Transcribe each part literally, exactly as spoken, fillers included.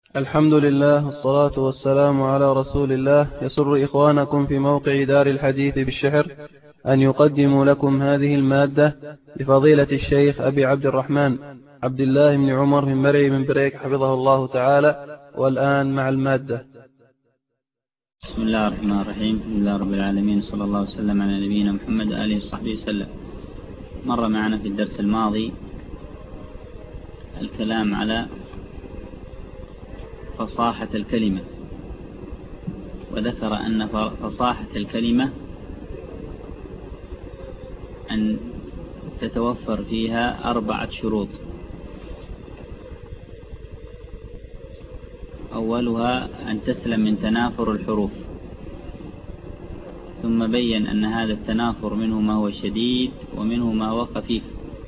الحمد لله والصلاة والسلام على رسول الله. يسر إخوانكم في موقع دار الحديث بالشحر أن يقدموا لكم هذه المادة لفضيلة الشيخ أبي عبد الرحمن عبد الله بن عمر بن مري بن بريك حفظه الله تعالى. والآن مع المادة. بسم الله الرحمن الرحيم. الحمد لله رب العالمين، صلى الله وسلم على نبينا محمد وآله وصحبه وسلم. مر معنا في الدرس الماضي الكلام على فصاحة الكلمة، وذكر أن فصاحة الكلمة أن تتوفر فيها أربعة شروط. أولها أن تسلم من تنافر الحروف، ثم بين أن هذا التنافر منه ما هو شديد ومنه ما هو خفيف.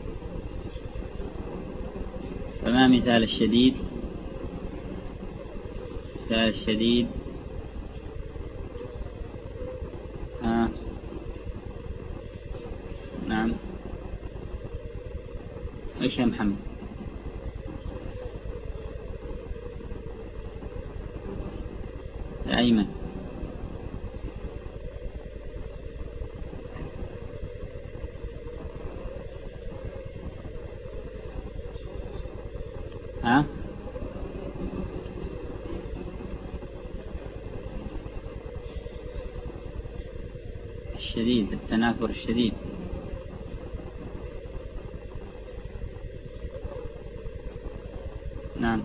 فما مثال الشديد؟ مثال الشديد ها نعم ايش يا محمد؟ يا أيمن، ها الشديد، التنافر الشديد. نعم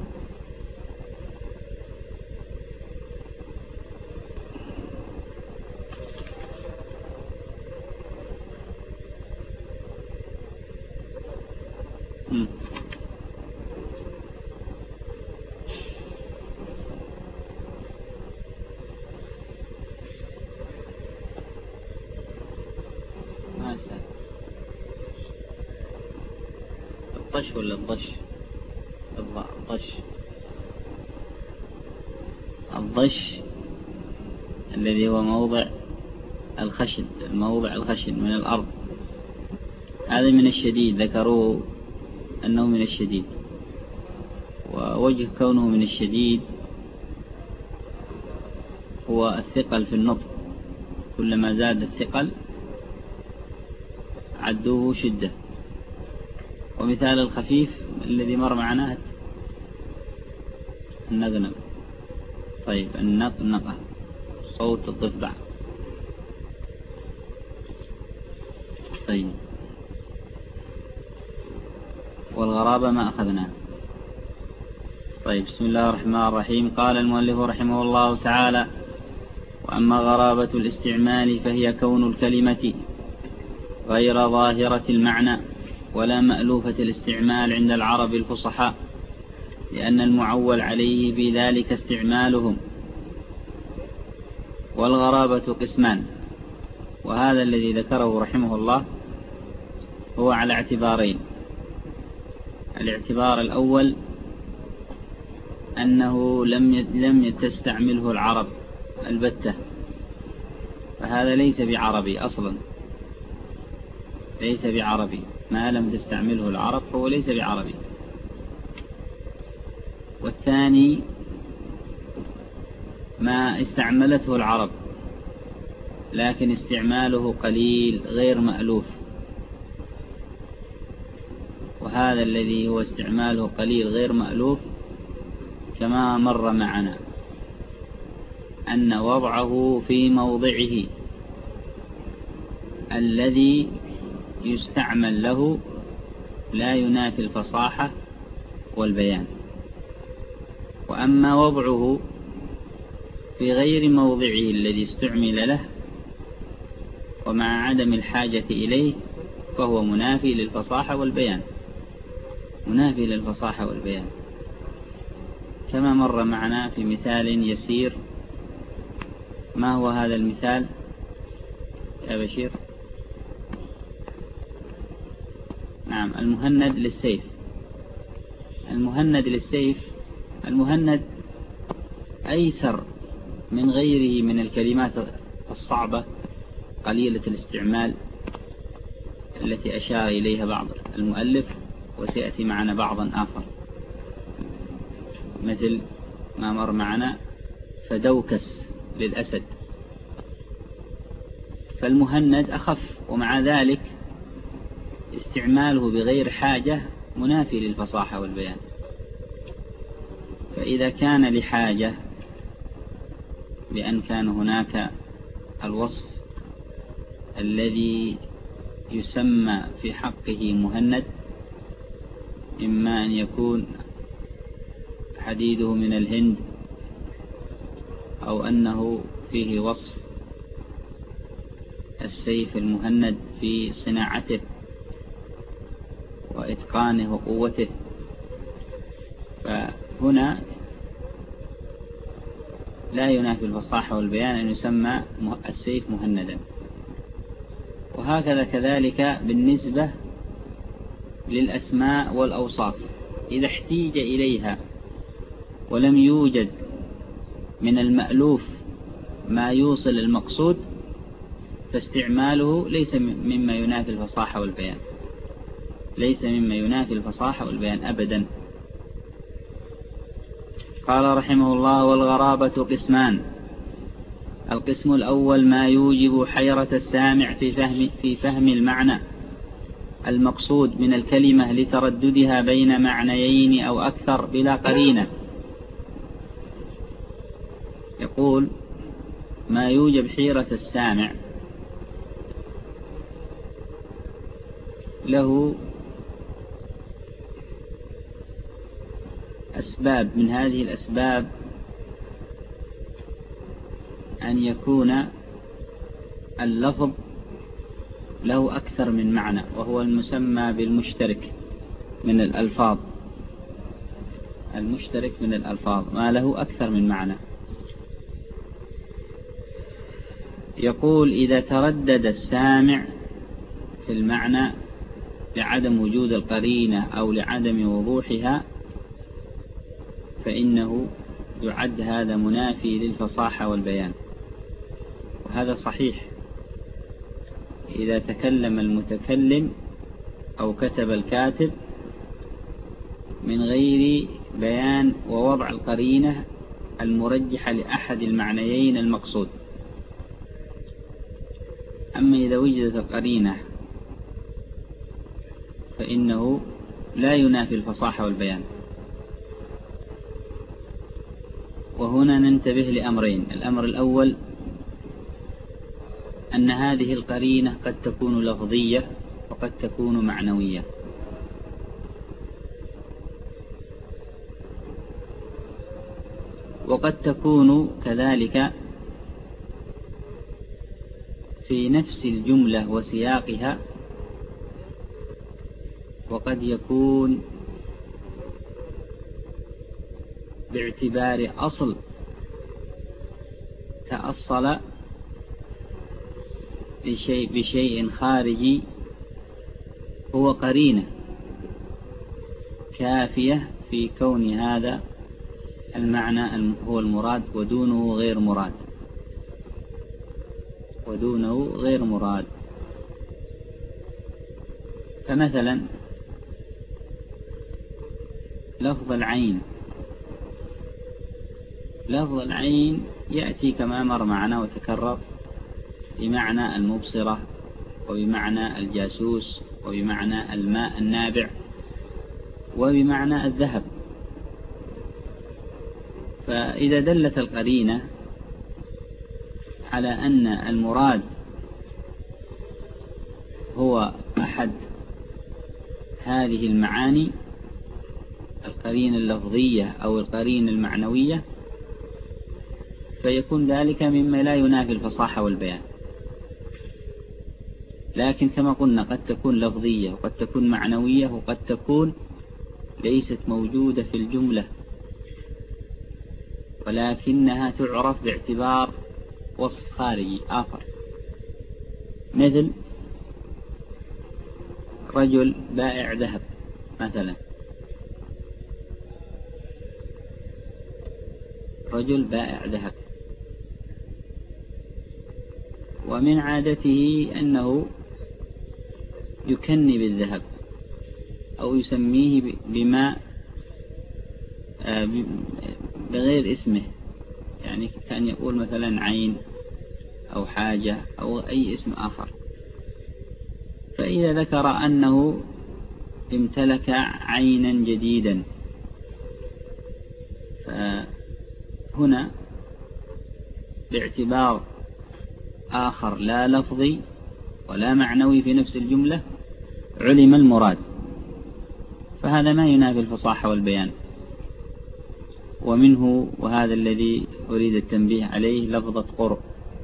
م. ما سأل الطش ولا الضش؟ الضش الضش الذي هو موضع الخشن، الموضع الخشن من الأرض، هذا من الشديد، ذكروه أنه من الشديد. ووجه كونه من الشديد هو الثقل في النطق، كلما زاد الثقل عدوه شدة. ومثال الخفيف الذي مر معنا النقنق. طيب النقنقة صوت الضفدع. طيب والغرابة ما أخذناه. طيب بسم الله الرحمن الرحيم. قال المؤلف رحمه الله تعالى: وأما غرابة الاستعمال فهي كون الكلمة غير ظاهرة المعنى ولا مألوفة الاستعمال عند العرب الفصحاء، لأن المعول عليه بذلك استعمالهم. والغرابة قسمان، وهذا الذي ذكره رحمه الله هو على اعتبارين. الاعتبار الأول أنه لم لم تستعمله العرب البتة، فهذا ليس بعربي أصلا، ليس بعربي، ما لم تستعمله العرب فهو ليس بعربي. والثاني ما استعملته العرب لكن استعماله قليل غير مألوف، وهذا الذي هو استعماله قليل غير مألوف كما مر معنا أن وضعه في موضعه الذي يستعمل له لا ينافي الفصاحة والبيان. وأما وضعه في غير موضعه الذي استعمل له ومع عدم الحاجة إليه فهو منافي للفصاحة والبيان، منافي للفصاحة والبيان كما مر معنا في مثال يسير. ما هو هذا المثال يا بشير؟ نعم، المهند للسيف. المهند للسيف، المهند أيسر من غيره من الكلمات الصعبة قليلة الاستعمال التي أشار إليها بعض المؤلف، وسيأتي معنا بعضا آخر، مثل ما مر معنا فدوكس للأسد. فالمهند أخف، ومع ذلك استعماله بغير حاجة منافي للفصاحة والبيان. فإذا كان لحاجة بأن كان هناك الوصف الذي يسمى في حقه مهند، إما أن يكون حديده من الهند، أو أنه فيه وصف السيف المهند في صناعته وإتقانه وقوته، فهنا لا ينافي الفصاحة والبيان أن يسمى السيف مهندا. وهكذا كذلك بالنسبة للأسماء والأوصاف، إذا احتيج إليها ولم يوجد من المألوف ما يوصل المقصود، فاستعماله ليس مما ينافي الفصاحة والبيان، ليس مما ينافي الفصاحة والبيان أبدا. قال رحمه الله: والغرابة قسمان. القسم الأول ما يوجب حيرة السامع في فهم, في فهم المعنى المقصود من الكلمة لترددها بين معنيين أو أكثر بلا قرينة. يقول: ما يوجب حيرة السامع له أسباب، من هذه الأسباب أن يكون اللفظ له أكثر من معنى، وهو المسمى بالمشترك من الألفاظ. المشترك من الألفاظ ما له أكثر من معنى. يقول: إذا تردد السامع في المعنى لعدم وجود القرينة أو لعدم وضوحها، فإنه يعد هذا منافي للفصاحة والبيان. وهذا صحيح. إذا تكلم المتكلم أو كتب الكاتب من غير بيان ووضع القرينة المرجحة لأحد المعنيين المقصود. أما إذا وجدت القرينة فإنه لا ينافي الفصاحة والبيان. وهنا ننتبه لأمرين: الأمر الأول أن هذه القرينة قد تكون لفظية وقد تكون معنوية. وقد تكون كذلك في نفس الجملة وسياقها، وقد يكون باعتبار أصل تأصل بشيء, بشيء خارجي هو قرينة كافية في كون هذا المعنى هو المراد ودونه غير مراد ودونه غير مراد. فمثلا لفظ العين، لفظ العين يأتي كما مر معنا وتكرر بمعنى المبصرة، وبمعنى الجاسوس، وبمعنى الماء النابع، وبمعنى الذهب. فإذا دلت القرينة على أن المراد هو أحد هذه المعاني، القرينة اللفظية أو القرينة المعنوية، فيكون ذلك مما لا ينافي الفصاحة والبيان. لكن كما قلنا قد تكون لفظية وقد تكون معنوية وقد تكون ليست موجودة في الجملة، ولكنها تعرف باعتبار وصف خارجي آخر. مثل رجل بائع ذهب مثلا، رجل بائع ذهب، ومن عادته أنه يكني بالذهب أو يسميه بما بغير اسمه، يعني كان يقول مثلا عين أو حاجة أو أي اسم آخر. فإذا ذكر أنه امتلك عينا جديدا، فهنا باعتبار آخر لا لفظي ولا معنوي في نفس الجملة علم المراد، فهذا ما ينافي الفصاحة والبيان. ومنه، وهذا الذي أريد التنبيه عليه، لفظة قرء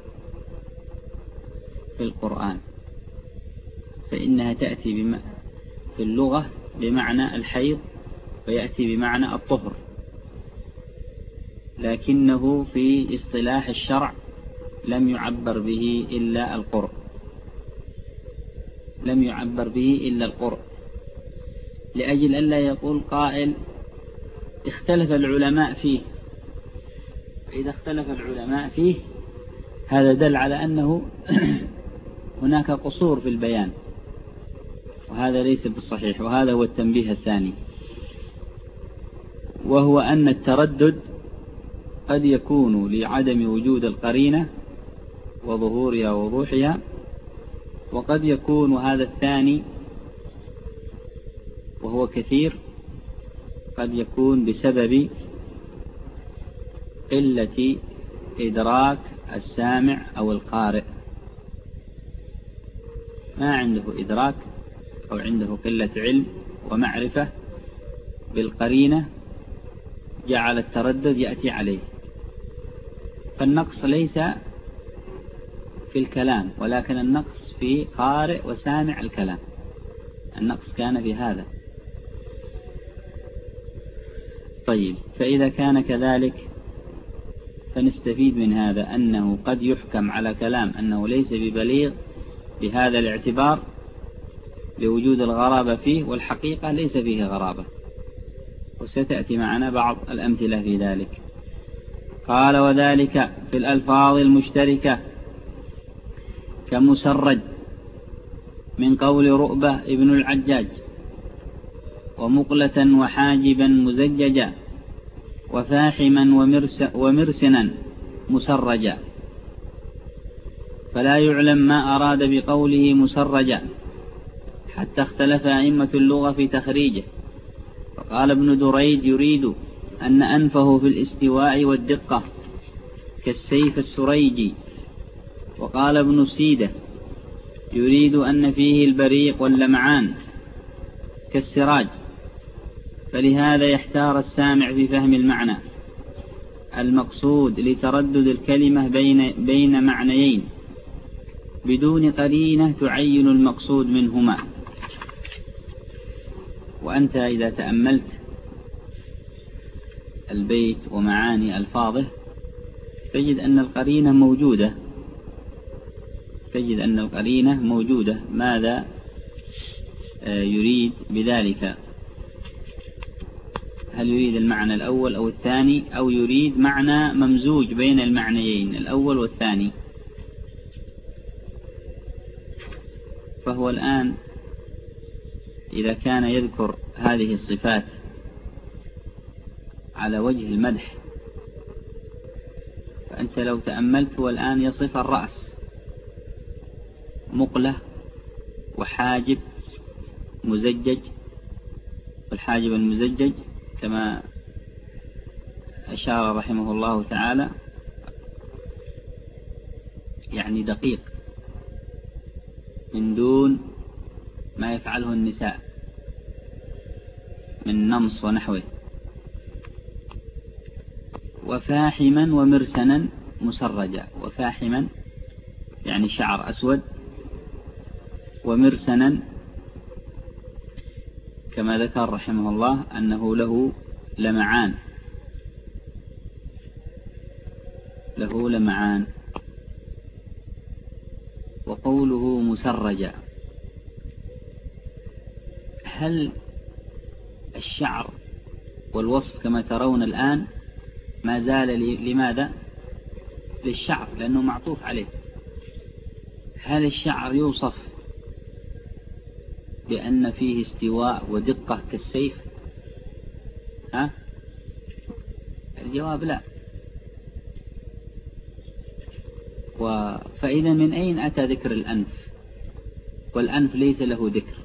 في القرآن، فإنها تأتي بم... في اللغة بمعنى الحيض، ويأتي بمعنى الطهر، لكنه في اصطلاح الشرع لم يعبر به إلا القرء، لم يعبر به إلا القرء، لأجل ألا يقول قائل اختلف العلماء فيه. فإذا اختلف العلماء فيه هذا دل على أنه هناك قصور في البيان، وهذا ليس بالصحيح. وهذا هو التنبيه الثاني، وهو أن التردد قد يكون لعدم وجود القرينة وظهورها ووضوحها، وقد يكون، وهذا الثاني وهو كثير، قد يكون بسبب قلة إدراك السامع أو القارئ، ما عنده إدراك أو عنده قلة علم ومعرفة بالقرينة جعل التردد يأتي عليه. فالنقص ليس في الكلام، ولكن النقص في قارئ وسامع الكلام، النقص كان في هذا. طيب، فإذا كان كذلك فنستفيد من هذا أنه قد يحكم على كلام أنه ليس ببليغ بهذا الاعتبار لوجود الغرابة فيه، والحقيقة ليس فيه غرابة، وستأتي معنا بعض الأمثلة في ذلك. قال: وذلك في الألفاظ المشتركة كمسرج من قول رؤبة ابن العجاج، ومقلة وحاجبا مزججا، وفاحما ومرس ومرسنا مسرجا، فلا يعلم ما أراد بقوله مسرجا حتى اختلف أئمة اللغة في تخريجه. فقال ابن دريد: يريد أن أنفه في الاستواء والدقة كالسيف السريجي. وقال ابن سيدة: يريد أن فيه البريق واللمعان كالسراج. فلهذا يحتار السامع في فهم المعنى المقصود لتردد الكلمة بين, بين معنيين بدون قرينة تعين المقصود منهما. وأنت إذا تأملت البيت ومعاني ألفاظه تجد أن القرينة موجودة، تجد أن القرينة موجودة. ماذا يريد بذلك؟ هل يريد المعنى الأول أو الثاني، أو يريد معنى ممزوج بين المعنيين الأول والثاني؟ فهو الآن إذا كان يذكر هذه الصفات على وجه المدح، فأنت لو تأملت هو الآن يصف الرأس مقلة وحاجب مزجج، والحاجب المزجج كما أشار رحمه الله تعالى يعني دقيق من دون ما يفعله النساء من نمص ونحوه. وفاحما ومرسنا مسرجا، وفاحما يعني شعر أسود، ومرسنا كما ذكر رحمه الله أنه له لمعان، له لمعان. وقوله مسرجا، هل الشعر والوصف كما ترون الآن ما زال لماذا؟ للشعر، لأنه معطوف عليه. هل الشعر يوصف بأن فيه استواء ودقة كالسيف؟ ها؟ الجواب لا. فإذا من أين أتى ذكر الأنف؟ والأنف ليس له ذكر.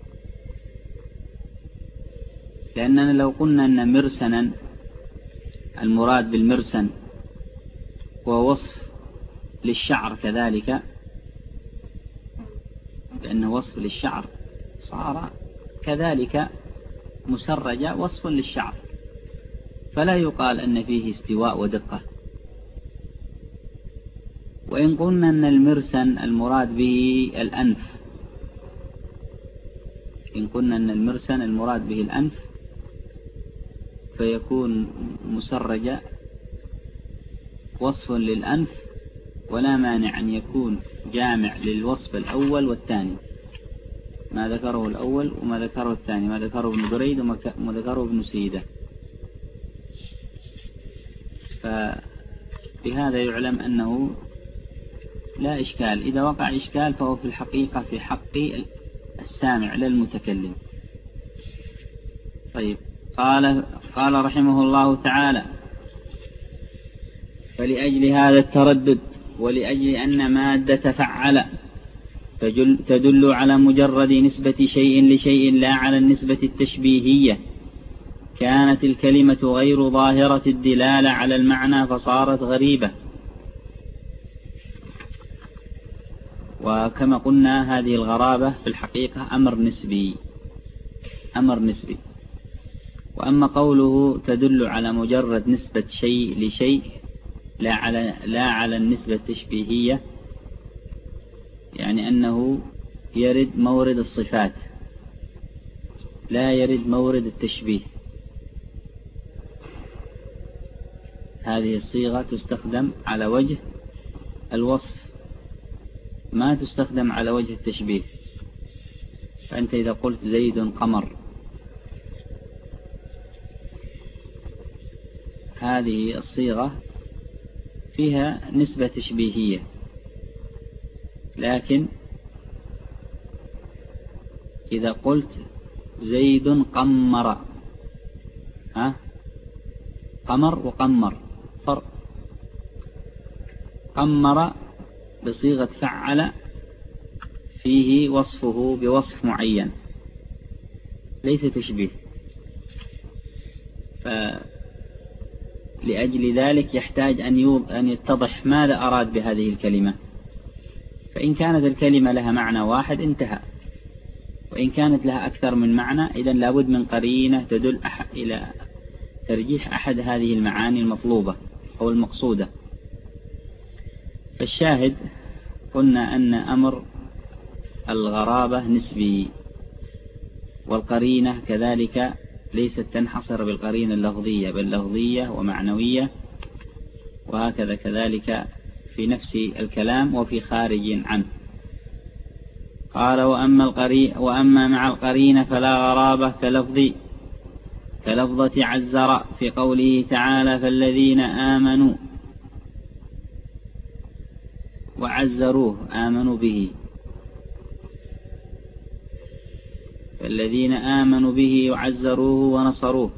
لأننا لو قلنا أن مرسنا المراد بالمرسن هو وصف للشعر كذلك، لأنه وصف للشعر صار كذلك مسرجة وصف للشعر، فلا يقال أن فيه استواء ودقة. وإن قلنا أن المرسن المراد به الأنف إن قلنا أن المرسن المراد به الأنف فيكون مسرجة وصف للأنف، ولا مانع أن يكون جامع للوصف الأول والثاني، ما ذكره الأول وما ذكره الثاني، ما ذكره ابن بريد وما ذكره ابن سيدة. فبهذا يعلم أنه لا إشكال، إذا وقع إشكال فهو في الحقيقة في حق السامع لا المتكلم. طيب، قال قال رحمه الله تعالى: فلأجل هذا التردد ولأجل أن مادة فعل تدل على مجرد نسبة شيء لشيء لا على النسبة التشبيهية، كانت الكلمة غير ظاهرة الدلالة على المعنى فصارت غريبة. وكما قلنا هذه الغرابة في الحقيقة أمر نسبي أمر نسبي وأما قوله تدل على مجرد نسبة شيء لشيء لا على لا على النسبة التشبيهية، يعني أنه يرد مورد الصفات لا يرد مورد التشبيه. هذه الصيغة تستخدم على وجه الوصف، ما تستخدم على وجه التشبيه. فأنت إذا قلت زيد قمر، هذه الصيغة فيها نسبة تشبيهية، لكن إذا قلت زيد قمر، ها قمر وقمر فرق. قمر بصيغة فعل فيه وصفه بوصف معين ليس تشبيه، فلأجل ذلك يحتاج أن يتضح ماذا أراد بهذه الكلمة. فإن كانت الكلمة لها معنى واحد انتهى، وإن كانت لها أكثر من معنى إذن لابد من قرينة تدل إلى ترجيح أحد هذه المعاني المطلوبة أو المقصودة. فالشاهد قلنا أن أمر الغرابة نسبي، والقرينة كذلك ليست تنحصر بالقرينة اللفظية، بل لفظية ومعنوية، وهكذا كذلك في نفس الكلام وفي خارج عنه. قال: وأما, القري وأما مع القرينة فلا غرابة كلفظ كلفظة عزر في قوله تعالى: فالذين آمنوا وعزروه آمنوا به، فالذين آمنوا به وعزروه ونصروه.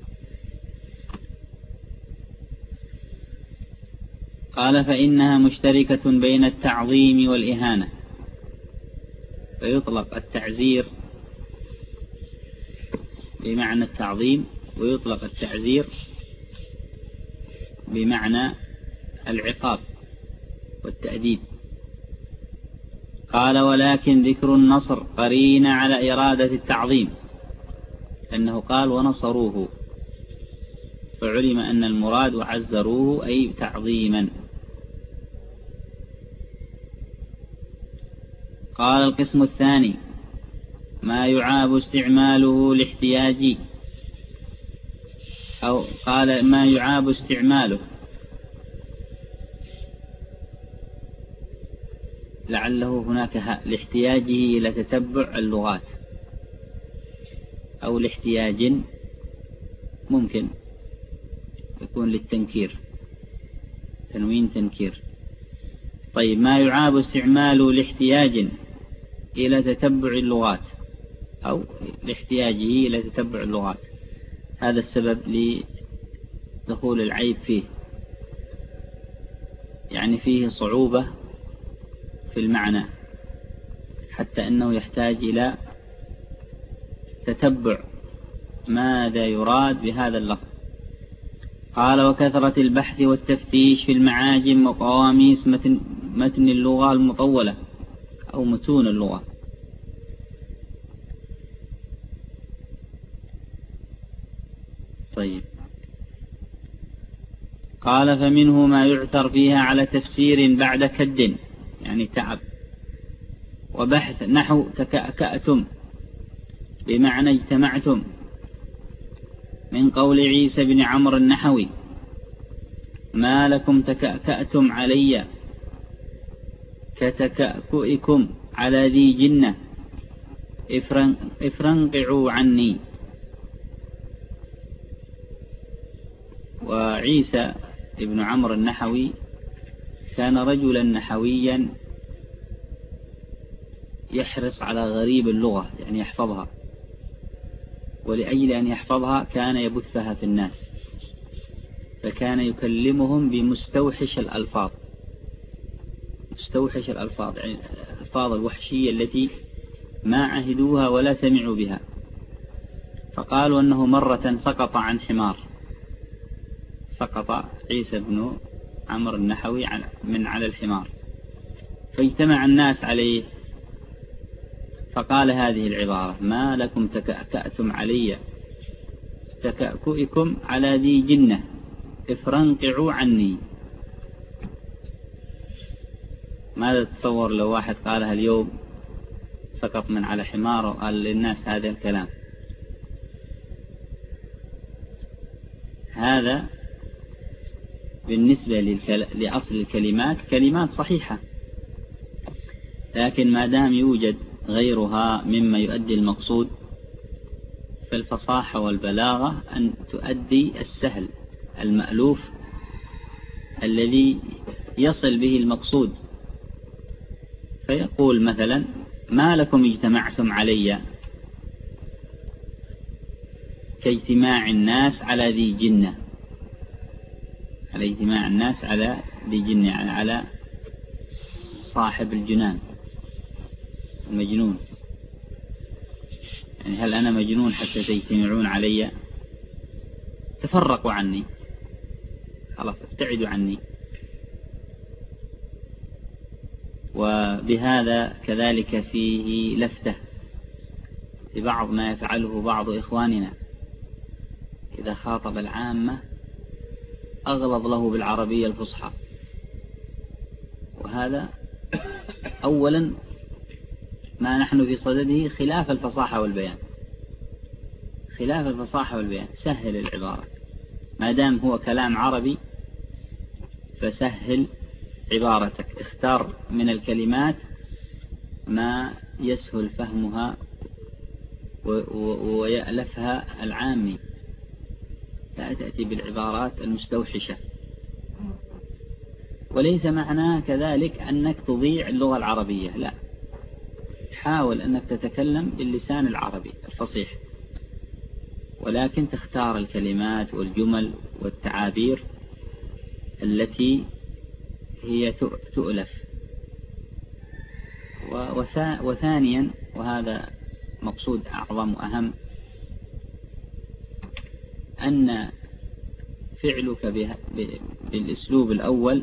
قال: فإنها مشتركة بين التعظيم والإهانة، فيطلق التعزير بمعنى التعظيم، ويطلق التعزير بمعنى العقاب والتأديب. قال: ولكن ذكر النصر قرين على إرادة التعظيم، لأنه قال ونصروه، فعلم أن المراد وعزروه أي تعظيما. قال: القسم الثاني ما يعاب استعماله لاحتياج، أو قال ما يعاب استعماله، لعله هناك لاحتياجه إلى تتبع اللغات، أو لاحتياج ممكن يكون للتنكير، تنوين تنكير. طيب، ما يعاب استعماله لاحتياج إلى تتبع اللغات، أو لاحتياجه إلى تتبع اللغات، هذا السبب دخول العيب فيه، يعني فيه صعوبة في المعنى حتى أنه يحتاج إلى تتبع ماذا يراد بهذا اللفظ. قال: وكثرة البحث والتفتيش في المعاجم وقواميس متن, متن اللغة المطولة أو متون اللغة. طيب، قال: فمنه ما يعثر فيها على تفسير بعد كد، يعني تعب وبحث، نحو تكأكأتم بمعنى اجتمعتم، من قول عيسى بن عمرو النحوي: ما لكم تكأكأتم علي كتكأكئكم على ذي جنة افرنقعوا عني. وعيسى ابن عمرو النحوي كان رجلا نحويا يحرص على غريب اللغة، يعني يحفظها، ولأجل أن يحفظها كان يبثها في الناس، فكان يكلمهم بمستوحش الألفاظ، مستوحش الألفاظ يعني الألفاظ الوحشية التي ما عهدوها ولا سمعوا بها. فقالوا أنه مرة سقط عن حمار، سقط عيسى بن عمرو النحوي من على الحمار، فاجتمع الناس عليه فقال هذه العبارة: ما لكم تكأكأتم علي تكأكئكم على ذي جنة افرنقعوا عني. ماذا تتصور لو واحد قالها اليوم، سقط من على حمار وقال للناس هذا الكلام؟ هذا بالنسبة للكل... لأصل الكلمات كلمات صحيحة، لكن ما دام يوجد غيرها مما يؤدي المقصود، فالفصاحة والبلاغة أن تؤدي السهل المألوف الذي يصل به المقصود. فيقول مثلا: ما لكم اجتمعتم علي كاجتماع الناس على ذي جنة، على اجتماع الناس على ذي جنة يعني على صاحب الجنان المجنون، يعني هل أنا مجنون حتى تجتمعون علي؟ تفرقوا عني، خلاص ابتعدوا عني. وبهذا كذلك فيه لفتة لبعض ما يفعله بعض إخواننا، إذا خاطب العامة أغلظ له بالعربية الفصحى، وهذا أولا ما نحن في صدده خلاف الفصاحة والبيان، خلاف الفصاحة والبيان. سهل العبارة، ما دام هو كلام عربي فسهل عبارتك، اختار من الكلمات ما يسهل فهمها ويألفها العامي، لا تأتي بالعبارات المستوحشة. وليس معناه كذلك أنك تضيع اللغة العربية، لا، حاول أنك تتكلم باللسان العربي الفصيح، ولكن تختار الكلمات والجمل والتعابير التي هي تؤلف. وثانيا، وهذا مقصود أعظم وأهم، أن فعلك بالأسلوب الأول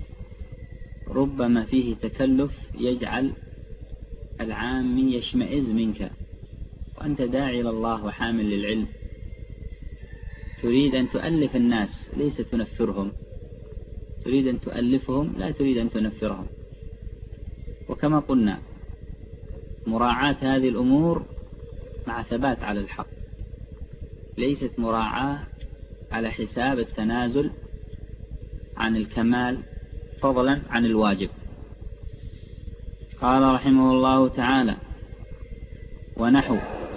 ربما فيه تكلف يجعل العام يشمئز منك، وأنت داعي إلى الله وحامل للعلم، تريد أن تؤلف الناس ليس تنفرهم، تريد أن تؤلفهم لا تريد أن تنفرهم. وكما قلنا مراعاة هذه الأمور مع ثبات على الحق، ليست مراعاة على حساب التنازل عن الكمال فضلا عن الواجب. قال رحمه الله تعالى: ونحو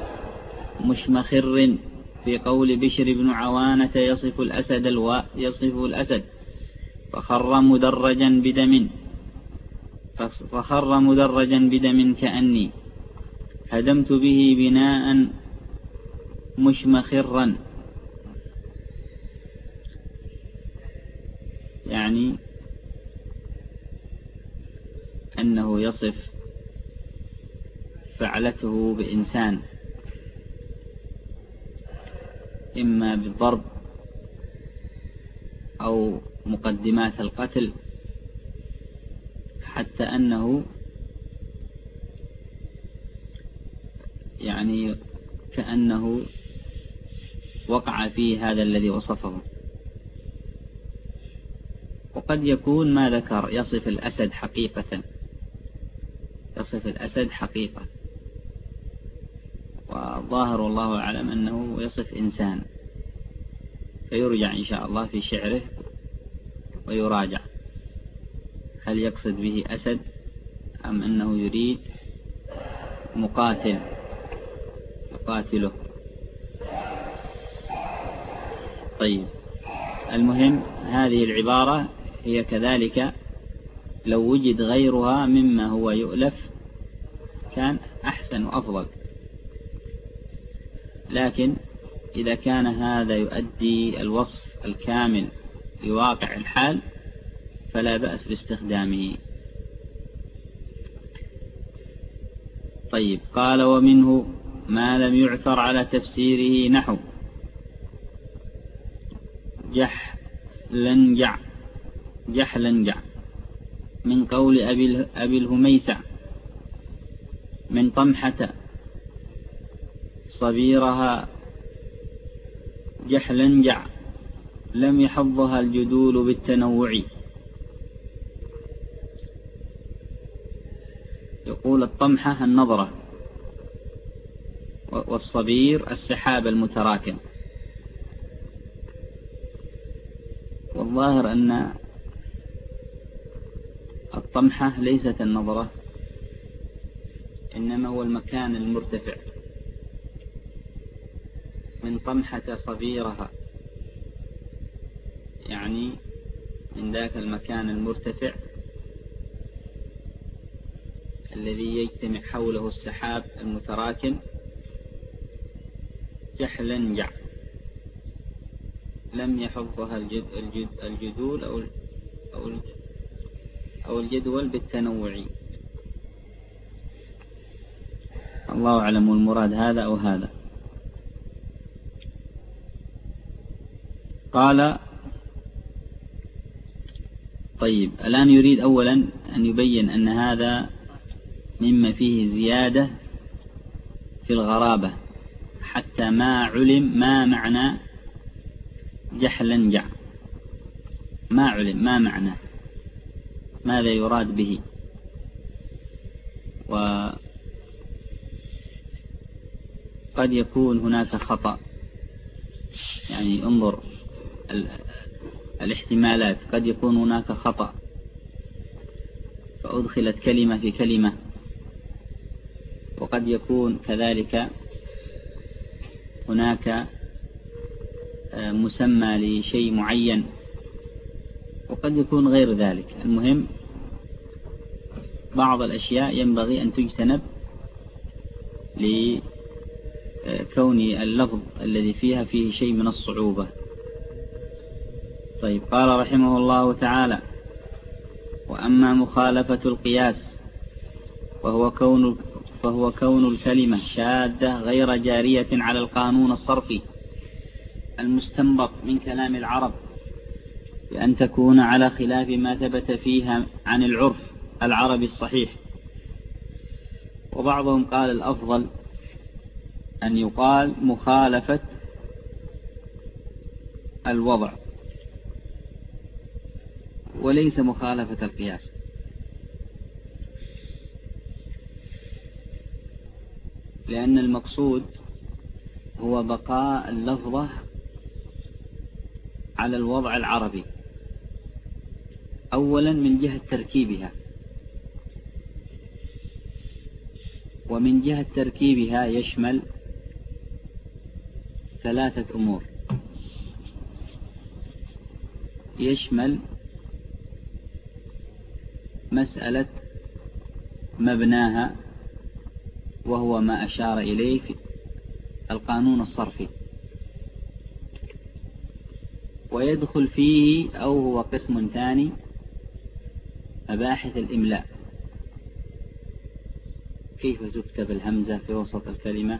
مشمخر في قول بشر بن عوانة يصف الأسد الوا يصف الأسد فخر مدرجا بدم فخر مدرجا بدم كأني هدمت به بناء مشمخرا. يعني أنه يصف فعلته بإنسان إما بالضرب أو مقدمات القتل، حتى أنه يعني كأنه وقع فيه هذا الذي وصفه. وقد يكون ما ذكر يصف الأسد حقيقة، يصف الأسد حقيقة، وظاهر والله أعلم أنه يصف إنسان، فيرجع إن شاء الله في شعره ويراجع هل يقصد به أسد أم أنه يريد مقاتل يقاتله. طيب، المهم هذه العبارة هي كذلك لو وجد غيرها مما هو يؤلف كان أحسن وأفضل، لكن إذا كان هذا يؤدي الوصف الكامل لواقع الحال فلا بأس باستخدامه. طيب، قال ومنه ما لم يعثر على تفسيره نحو جحلنجع جحلنجع من قول أبي الهميسع من طمحة صبيرها جحلنجع لم يحظها الجدول بالتنوع. يقول الطمحة النظرة، والصبير السحاب المتراكم. والظاهر أن الطمحة ليست النظرة، إنما هو المكان المرتفع. من طمحة صبيرها يعني من ذاك المكان المرتفع الذي يجتمع حوله السحاب المتراكم. جحلنجع لم يحظها الجد الجد الجدول أو أو أو الجدول بالتنوع. الله أعلم المراد هذا أو هذا. قال طيب، الآن يريد أولا أن يبين أن هذا مما فيه زيادة في الغرابة حتى ما علم ما معنى جحلنجع، ما علم ما معنى، ماذا يراد به. وقد يكون هناك خطأ، يعني انظر الاحتمالات، قد يكون هناك خطأ فأدخلت كلمة في كلمة، وقد يكون كذلك هناك مسمى لشيء معين، وقد يكون غير ذلك. المهم بعض الأشياء ينبغي أن تجتنب لكون اللفظ الذي فيها فيه شيء من الصعوبة. طيب، قال رحمه الله تعالى: وأما مخالفة القياس وهو كون فهو كون الكلمة شاذة غير جارية على القانون الصرفي المستنبط من كلام العرب، بأن تكون على خلاف ما ثبت فيها عن العرف العربي الصحيح. وبعضهم قال الأفضل أن يقال مخالفة الوضع وليس مخالفة القياس، لأن المقصود هو بقاء اللفظة على الوضع العربي أولا من جهة تركيبها، ومن جهة تركيبها يشمل ثلاثة أمور. يشمل مسألة مبناها وهو ما أشار إليه في القانون الصرفي، ويدخل فيه أو هو قسم ثاني مباحث الإملاء، كيف تكتب الهمزة في وسط الكلمة،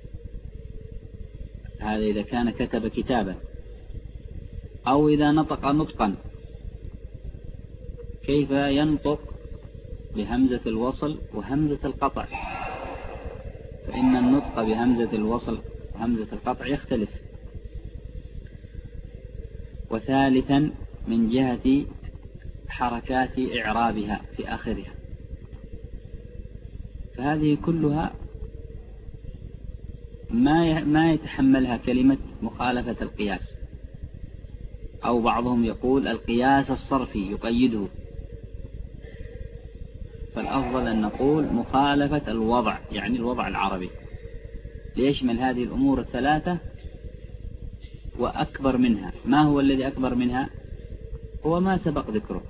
هذا إذا كان كتب كتابا، أو إذا نطق نطقا كيف ينطق بهمزة الوصل وهمزة القطع، فإن النطق بهمزة الوصل وهمزة القطع يختلف. وثالثا من جهة حركات إعرابها في آخرها، فهذه كلها ما ما يتحملها كلمة مخالفة القياس، أو بعضهم يقول القياس الصرفي يقيده، فالأفضل أن نقول مخالفة الوضع، يعني الوضع العربي، ليشمل هذه الأمور الثلاثة وأكبر منها. ما هو الذي أكبر منها؟ هو ما سبق ذكره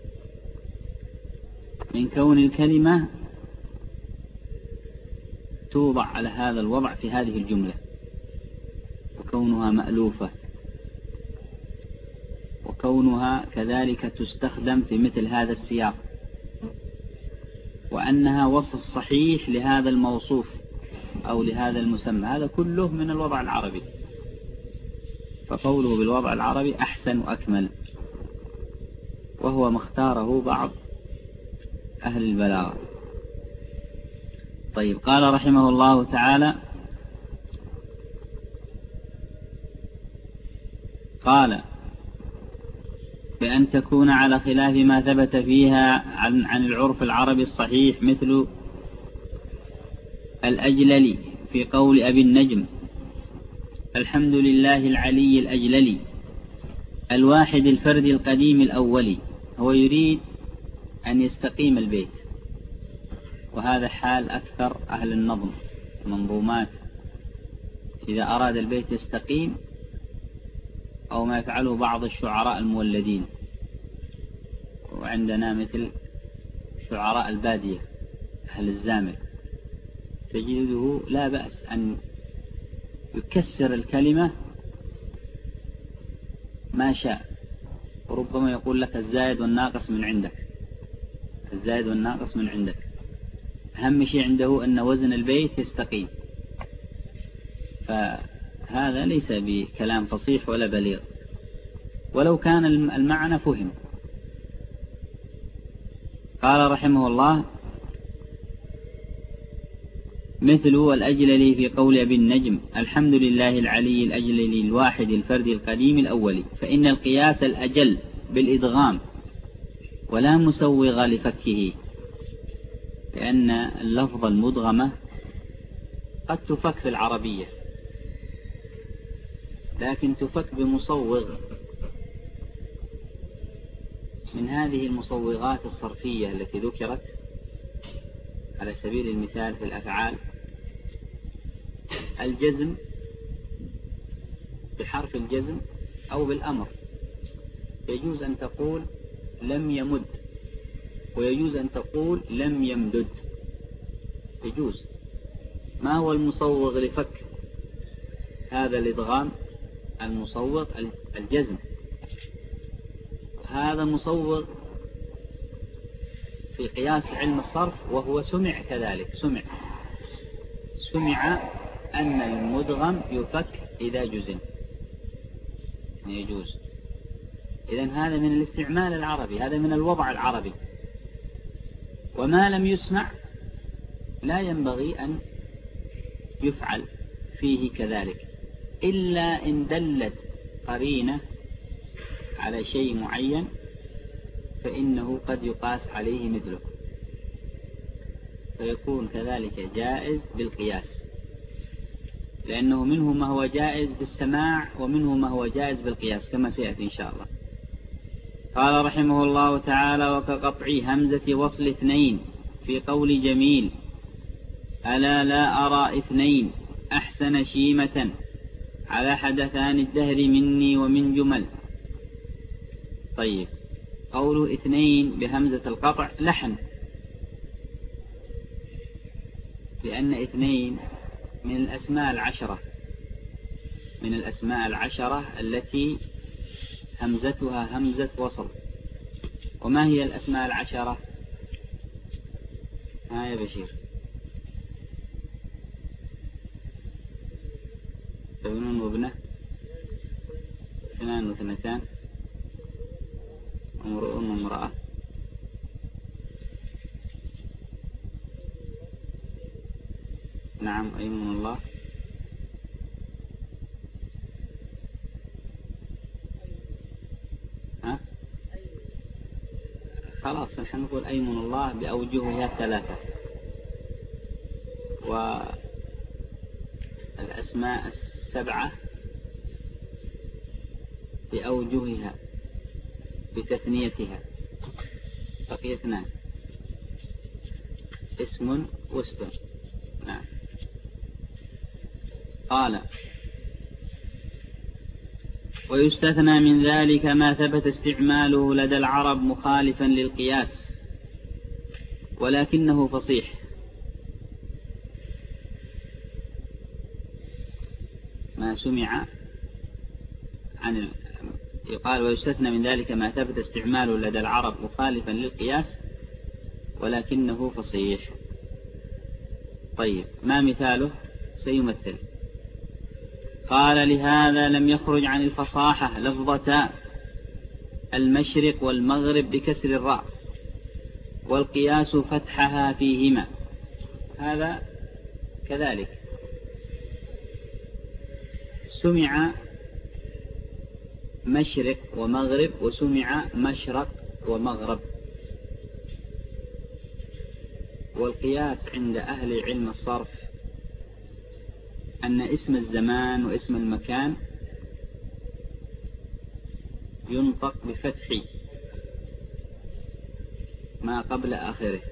من كون الكلمة توضع على هذا الوضع في هذه الجملة، وكونها مألوفة، وكونها كذلك تستخدم في مثل هذا السياق، وأنها وصف صحيح لهذا الموصوف أو لهذا المسمى، هذا كله من الوضع العربي، فقوله بالوضع العربي أحسن وأكمل، وهو ما اختاره بعض أهل البلاغة. طيب، قال رحمه الله تعالى: قال بأن تكون على خلاف ما ثبت فيها عن, عن العرف العربي الصحيح، مثل الأجلل في قول أبي النجم: الحمد لله العلي الأجلل الواحد الفرد القديم الأولي. هو يريد أن يستقيم البيت، وهذا حال أكثر أهل النظم منظومات، إذا أراد البيت يستقيم، أو ما يفعله بعض الشعراء المولدين، وعندنا مثل شعراء البادية أهل الزامل، تجده لا بأس أن يكسر الكلمة ما شاء، وربما يقول لك الزائد والناقص من عندك، الزائد والناقص من عندك، أهم شيء عنده أن وزن البيت يستقيم، فهذا ليس بكلام فصيح ولا بليغ، ولو كان المعنى فهم. قال رحمه الله: مثل الأجلل في قول أبي النجم: الحمد لله العلي الأجلل الواحد الفرد القديم الأولي. فإن القياس الأجل بالإدغام ولا مسوغ لفكه، لأن اللفظ المدغمة قد تفك في العربية، لكن تفك بمصوغ من هذه المصوغات الصرفية التي ذكرت على سبيل المثال في الأفعال. الجزم بحرف الجزم أو بالأمر، يجوز أن تقول لم يمد، ويجوز أن تقول لم يمدد، يجوز. ما هو المصوغ لفك هذا الإدغام؟ المصوغ الجزم، هذا مصوغ في قياس علم الصرف، وهو سمع كذلك، سمع سمع أن المدغم يفك إذا جزم، يجوز. إذن هذا من الاستعمال العربي، هذا من الوضع العربي، وما لم يسمع لا ينبغي أن يفعل فيه كذلك، إلا إن دلت قرينة على شيء معين فإنه قد يقاس عليه مثله، فيكون كذلك جائز بالقياس، لأنه منه ما هو جائز بالسماع ومنه ما هو جائز بالقياس كما سيأتي إن شاء الله. قال رحمه الله تعالى: وكقطع همزة وصل اثنين في قول جميل: ألا لا أرى اثنين أحسن شيمة على حدثان الدهر مني ومن جمل. طيب، قول اثنين بهمزة القطع لحن، لأن اثنين من الأسماء العشرة، من الأسماء العشرة التي همزتها همزة وصل. وما هي الأسماء العشرة؟ ها يا بشير. ابن وابنة، اثنان واثنتان، امرؤ وامرأة، نعم أيمن الله، ها خلاص نحن نقول أيمن الله بأوجهها الثلاثة. والأسماء السبعة بأوجهها بتثنيتها، بقي اثنان، اسم واسم. نعم. قال: ويستثنى من ذلك ما ثبت استعماله لدى العرب مخالفا للقياس ولكنه فصيح. ما سمع عن ال... يقال: ويستثنى من ذلك ما ثبت استعماله لدى العرب مخالفا للقياس ولكنه فصيح. طيب، ما مثاله؟ سيمثل. قال: لهذا لم يخرج عن الفصاحة لفظة المشرق والمغرب بكسر الراء والقياس فتحها فيهما. هذا كذلك سمع مشرق ومغرب وسمع مشرق ومغرب. والقياس عند أهل علم الصرف أن اسم الزمان واسم المكان ينطق بفتح ما قبل آخره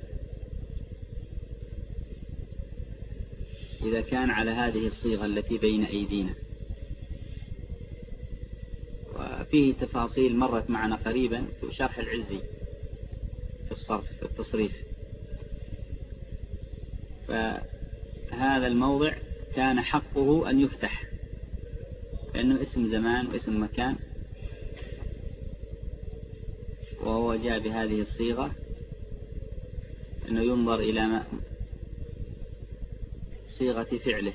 إذا كان على هذه الصيغة التي بين أيدينا. وفيه تفاصيل مرت معنا قريبا في شرح العزي في الصرف في التصريف. فهذا الموضع كان حقه أن يفتح لأنه اسم زمان واسم مكان، وهو جاء بهذه الصيغة أنه ينظر إلى صيغة فعله.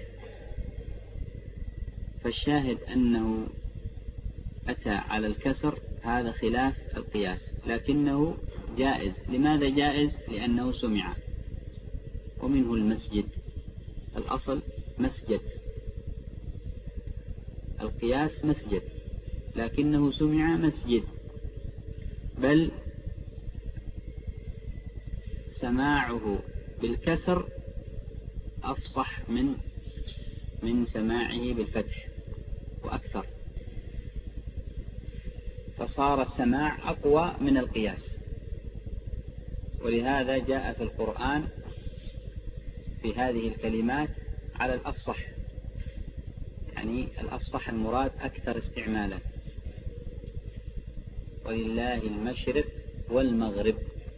فالشاهد أنه أتى على الكسر، هذا خلاف القياس لكنه جائز. لماذا جائز؟ لأنه سمع. ومنه المسجد، الأصل مسجد، القياس مسجد لكنه سمع مسجد، بل سماعه بالكسر أفصح من من سماعه بالفتح وأكثر، فصار السماع أقوى من القياس. ولهذا جاء في القرآن في هذه الكلمات على الأفصح، يعني الأفصح المراد أكثر استعمالا. ولله المشرق والمغرب.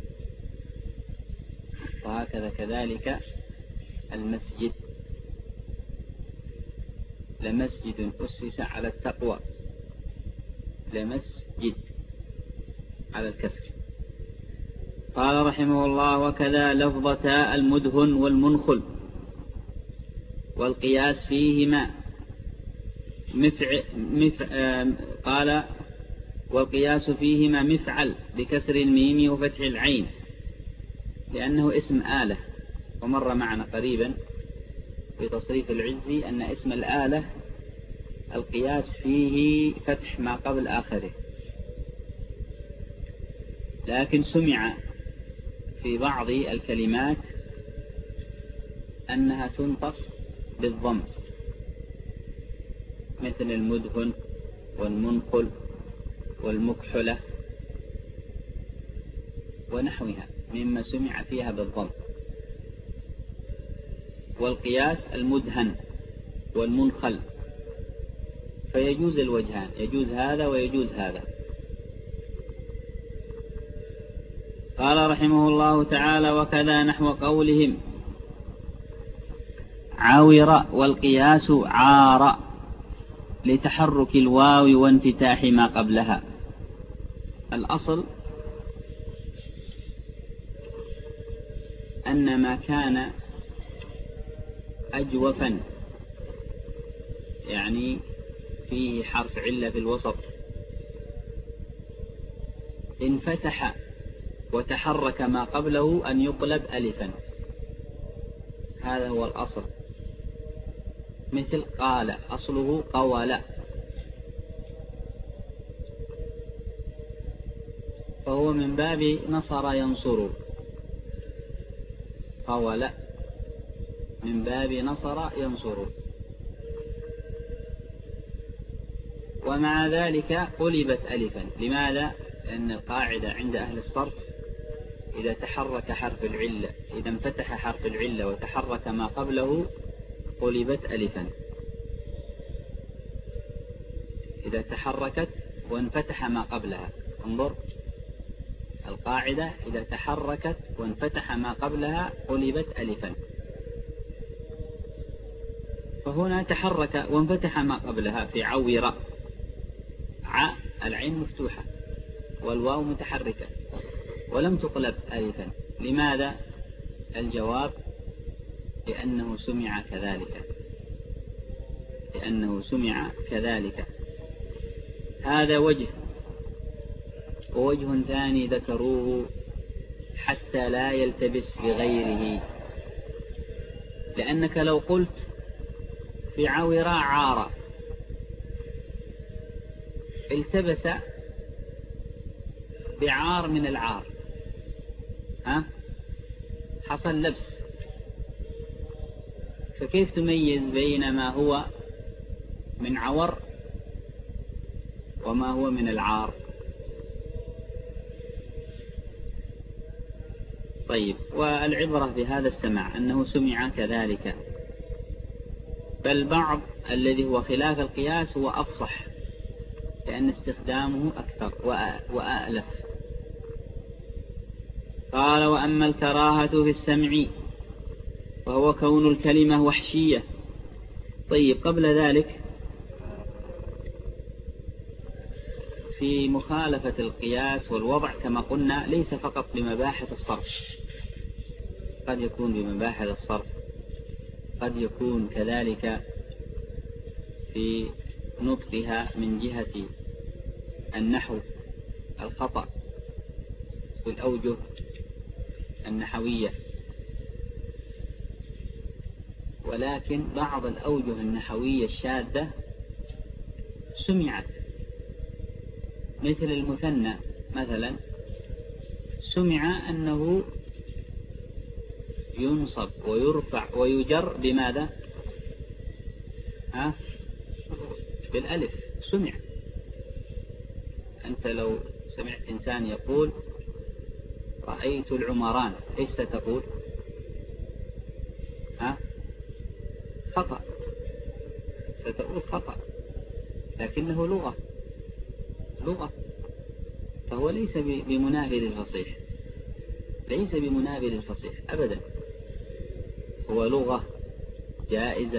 وهكذا كذلك المسجد: لمسجد أسس على التقوى، لمسجد على الكسر. قال رحمه الله: وكذا لفظتا المدهن والمنخل والقياس فيهما مفع... مف... قال: والقياس فيهما مفعل بكسر الميم وفتح العين لأنه اسم آلة. ومر معنا قريبا في تصريف العزي أن اسم الآلة القياس فيه فتح ما قبل آخره، لكن سمع في بعض الكلمات أنها تنطق بالضم، مثل المدهن والمنخل والمكحلة ونحوها مما سمع فيها بالضم. والقياس المدهن والمنخل، فيجوز الوجهان، يجوز هذا ويجوز هذا. قال رحمه الله تعالى: وكذا نحو قولهم عاور والقياس عار لتحرك الواو وانفتاح ما قبلها. الأصل أن ما كان أجوفا يعني فيه حرف علة في الوسط انفتح وتحرك ما قبله أن يقلب ألفا، هذا هو الأصل. مثل قال، أصله قول، فهو من باب نصر ينصر، قول من باب نصر ينصر. ومع ذلك قلبت ألفا. لماذا؟ لأن القاعدة عند أهل الصرف إذا تحرك حرف العلة، إذا انفتح حرف العلة وتحرك ما قبله قلبت ألفا. إذا تحركت وانفتح ما قبلها، انظر القاعدة، إذا تحركت وانفتح ما قبلها قلبت ألفا. فهنا تحرك وانفتح ما قبلها في عور، ع العين مفتوحة والواو متحركة ولم تقلب ألفا. لماذا؟ الجواب لأنه سمع كذلك، لأنه سمع كذلك. هذا وجه. ووجه ثاني ذكروه حتى لا يلتبس بغيره، لأنك لو قلت في عور عار التبس بعار من العار، ها؟ حصل لبس. فكيف تميز بين ما هو من عور وما هو من العار؟ طيب، والعبرة بهذا السمع أنه سمع كذلك. بل بعض الذي هو خلاف القياس هو أفصح، لأن استخدامه أكثر وأألف. قال: وأما الكراهة في السمع وهو كون الكلمة وحشية. طيب، قبل ذلك في مخالفة القياس والوضع كما قلنا ليس فقط بمباحث الصرف، قد يكون بمباحث الصرف، قد يكون كذلك في نطقها من جهة النحو الخطأ في الأوجه النحوية. ولكن بعض الأوجه النحوية الشاذة سمعت، مثل المثنى مثلا، سمع أنه ينصب ويرفع ويجر بماذا؟ ها؟ بالألف. سمع. أنت لو سمعت إنسان يقول رأيت العمران، إيش ستقول؟ ها؟ خطأ، ستقول خطأ، لكنه لغة لغة فهو ليس بمنافي للفصيح، ليس بمنافي للفصيح أبدا، هو لغة جائزة.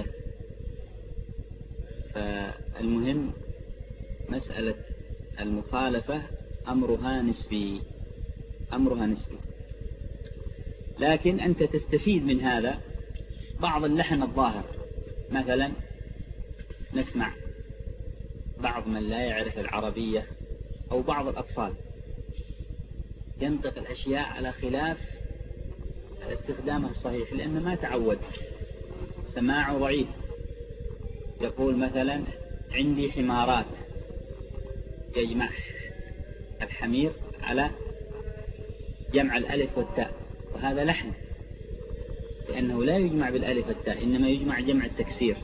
فالمهم مسألة المخالفة أمرها نسبي، أمرها نسبي. لكن أنت تستفيد من هذا بعض اللحن الظاهر. مثلا نسمع بعض من لا يعرف العربية أو بعض الأطفال ينطق الأشياء على خلاف استخدامها الصحيح، لأنه ما تعود، سماعه ضعيف. يقول مثلا عندي حمارات، يجمع الحمير على جمع الألف والتاء، وهذا لحن، لأنه لا يجمع بالألف والتاء، إنما يجمع جمع التكسير.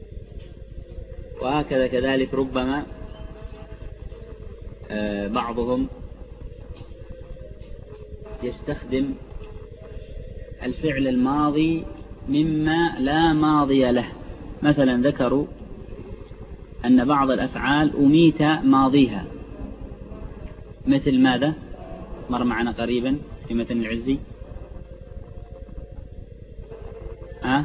وهكذا كذلك ربما بعضهم يستخدم الفعل الماضي مما لا ماضي له. مثلا ذكروا أن بعض الأفعال أميت ماضيها، مثل ماذا؟ مر معنا قريبا في متن العزي. ها؟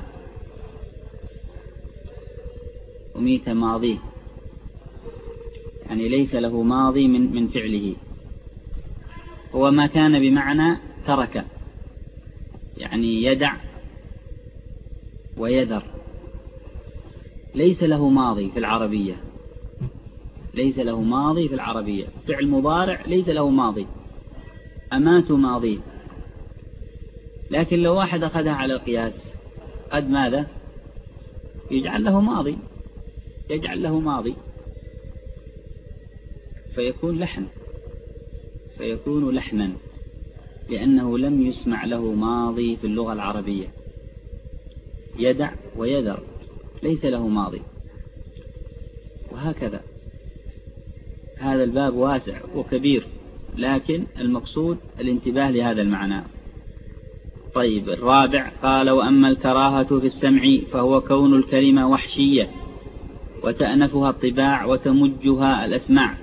أميت ماضيه، يعني ليس له ماضي من من فعله. هو ما كان بمعنى ترك، يعني يدع ويذر، ليس له ماضي في العربية، ليس له ماضي في العربية، فعل مضارع ليس له ماضي، أمات ماضي. لكن لو واحد أخذها على القياس قد ماذا يجعل له ماضي، يجعل له ماضي فيكون لحن، فيكون لحنا، لأنه لم يسمع له ماضي في اللغة العربية. يدع ويذر ليس له ماضي. وهكذا هذا الباب واسع وكبير، لكن المقصود الانتباه لهذا المعنى. طيب الرابع قال: وأما الكراهة في السمع فهو كون الكلمة وحشية وتأنفها الطباع وتمجها الأسماع.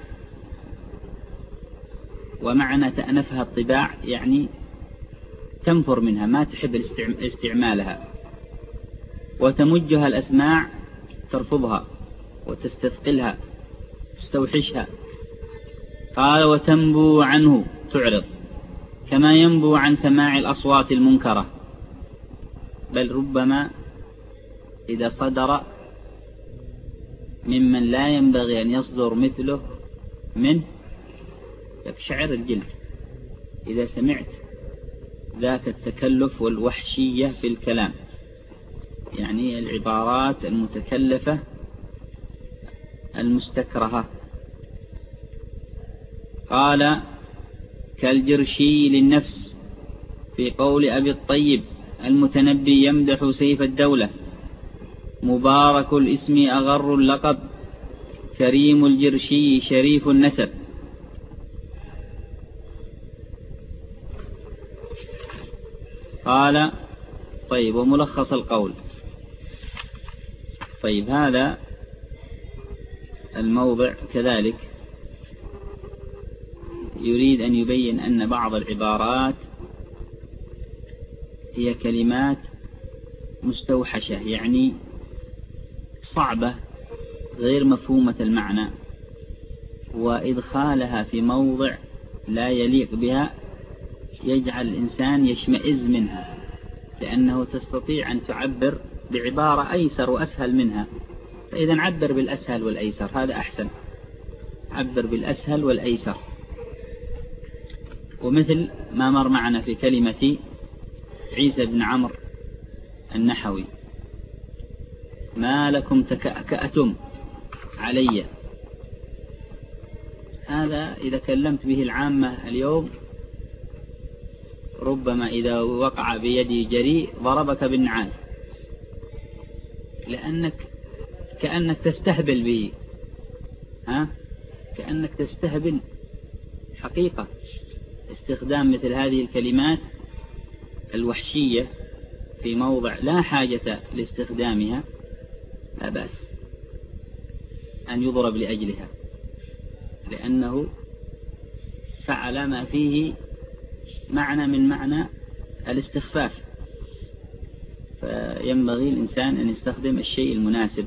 ومعنى تأنفها الطباع يعني تنفر منها، ما تحب استعمالها، وتمجها الأسماع ترفضها وتستثقلها تستوحشها. قال: وتنبو عنه تعرض، كما ينبو عن سماع الأصوات المنكرة، بل ربما إذا صدر ممن لا ينبغي أن يصدر مثله منه يقشعر الجلد إذا سمعت ذاك التكلف والوحشية في الكلام، يعني العبارات المتكلفة المستكرهة. قال: كالجرشي للنفس في قول أبي الطيب المتنبي يمدح سيف الدولة: مبارك الاسم أغر اللقب، كريم الجرشي شريف النسب. قال: طيب وملخص القول. طيب هذا الموضع كذلك يريد أن يبين أن بعض العبارات هي كلمات مستوحشة، يعني صعبة غير مفهومة المعنى، وإدخالها في موضع لا يليق بها يجعل الإنسان يشمئز منها، لأنه تستطيع أن تعبر بعبارة أيسر وأسهل منها، فإذا عبر بالأسهل والأيسر، هذا أحسن، عبر بالأسهل والأيسر. ومثل ما مر معنا في كلمة عيسى بن عمرو النحوي: ما لكم تكأكأتم علي. هذا إذا كلمت به العامة اليوم ربما إذا وقع بيدي جريء ضربك بالنعال، لأنك كأنك تستهبل به، ها؟ كأنك تستهبل حقيقة. استخدام مثل هذه الكلمات الوحشية في موضع لا حاجة لاستخدامها لا بأس أن يضرب لأجلها، لأنه فعل ما فيه معنى من معنى الاستخفاف، فينبغي الإنسان أن يستخدم الشيء المناسب.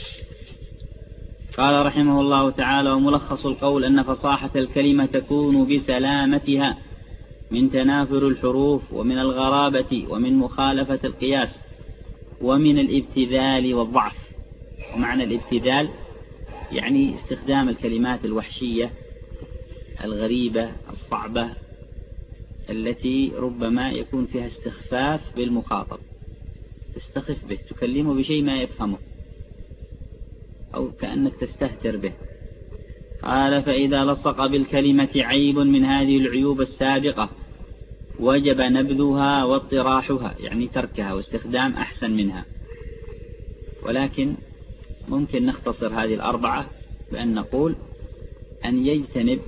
قال رحمه الله تعالى: وملخص القول أن فصاحة الكلمة تكون بسلامتها من تنافر الحروف ومن الغرابة ومن مخالفة القياس ومن الابتذال والضعف. ومعنى الابتذال يعني استخدام الكلمات الوحشية الغريبة الصعبة التي ربما يكون فيها استخفاف بالمخاطب، تستخف به، تكلمه بشيء ما يفهمه، أو كأنك تستهتر به. قال: فإذا لصق بالكلمة عيب من هذه العيوب السابقة وجب نبذها واطراحها، يعني تركها واستخدام أحسن منها. ولكن ممكن نختصر هذه الأربعة بأن نقول أن يجتنب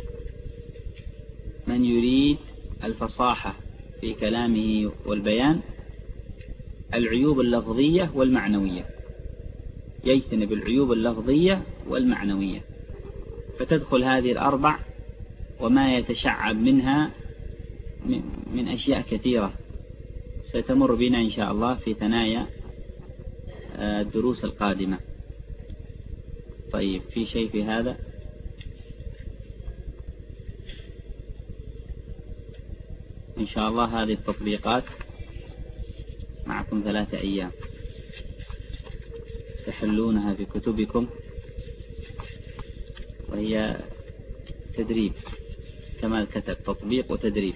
من يريد الفصاحة في كلامه والبيان العيوب اللفظية والمعنوية، يجتنب العيوب اللفظية والمعنوية، فتدخل هذه الأربع وما يتشعب منها من أشياء كثيرة ستمر بنا إن شاء الله في ثنايا الدروس القادمة. طيب في شيء في هذا؟ إن شاء الله هذه التطبيقات معكم ثلاثة أيام تحلونها بكتبكم، وهي تدريب كما كتب، تطبيق وتدريب،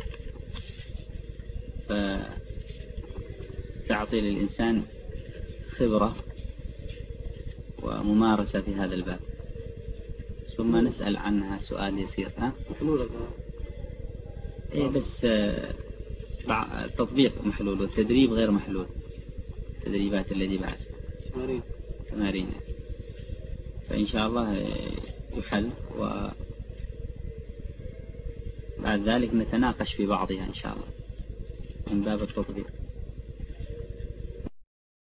فتعطي للإنسان خبرة وممارسة في هذا الباب. ثم نسأل عنها سؤال يسير. ها؟ إيه بس التطبيق محلول والتدريب غير محلول، التدريبات التي بعد تمارين تمارين فإن شاء الله يحل، وبعد ذلك نتناقش في بعضها إن شاء الله من باب التطبيق.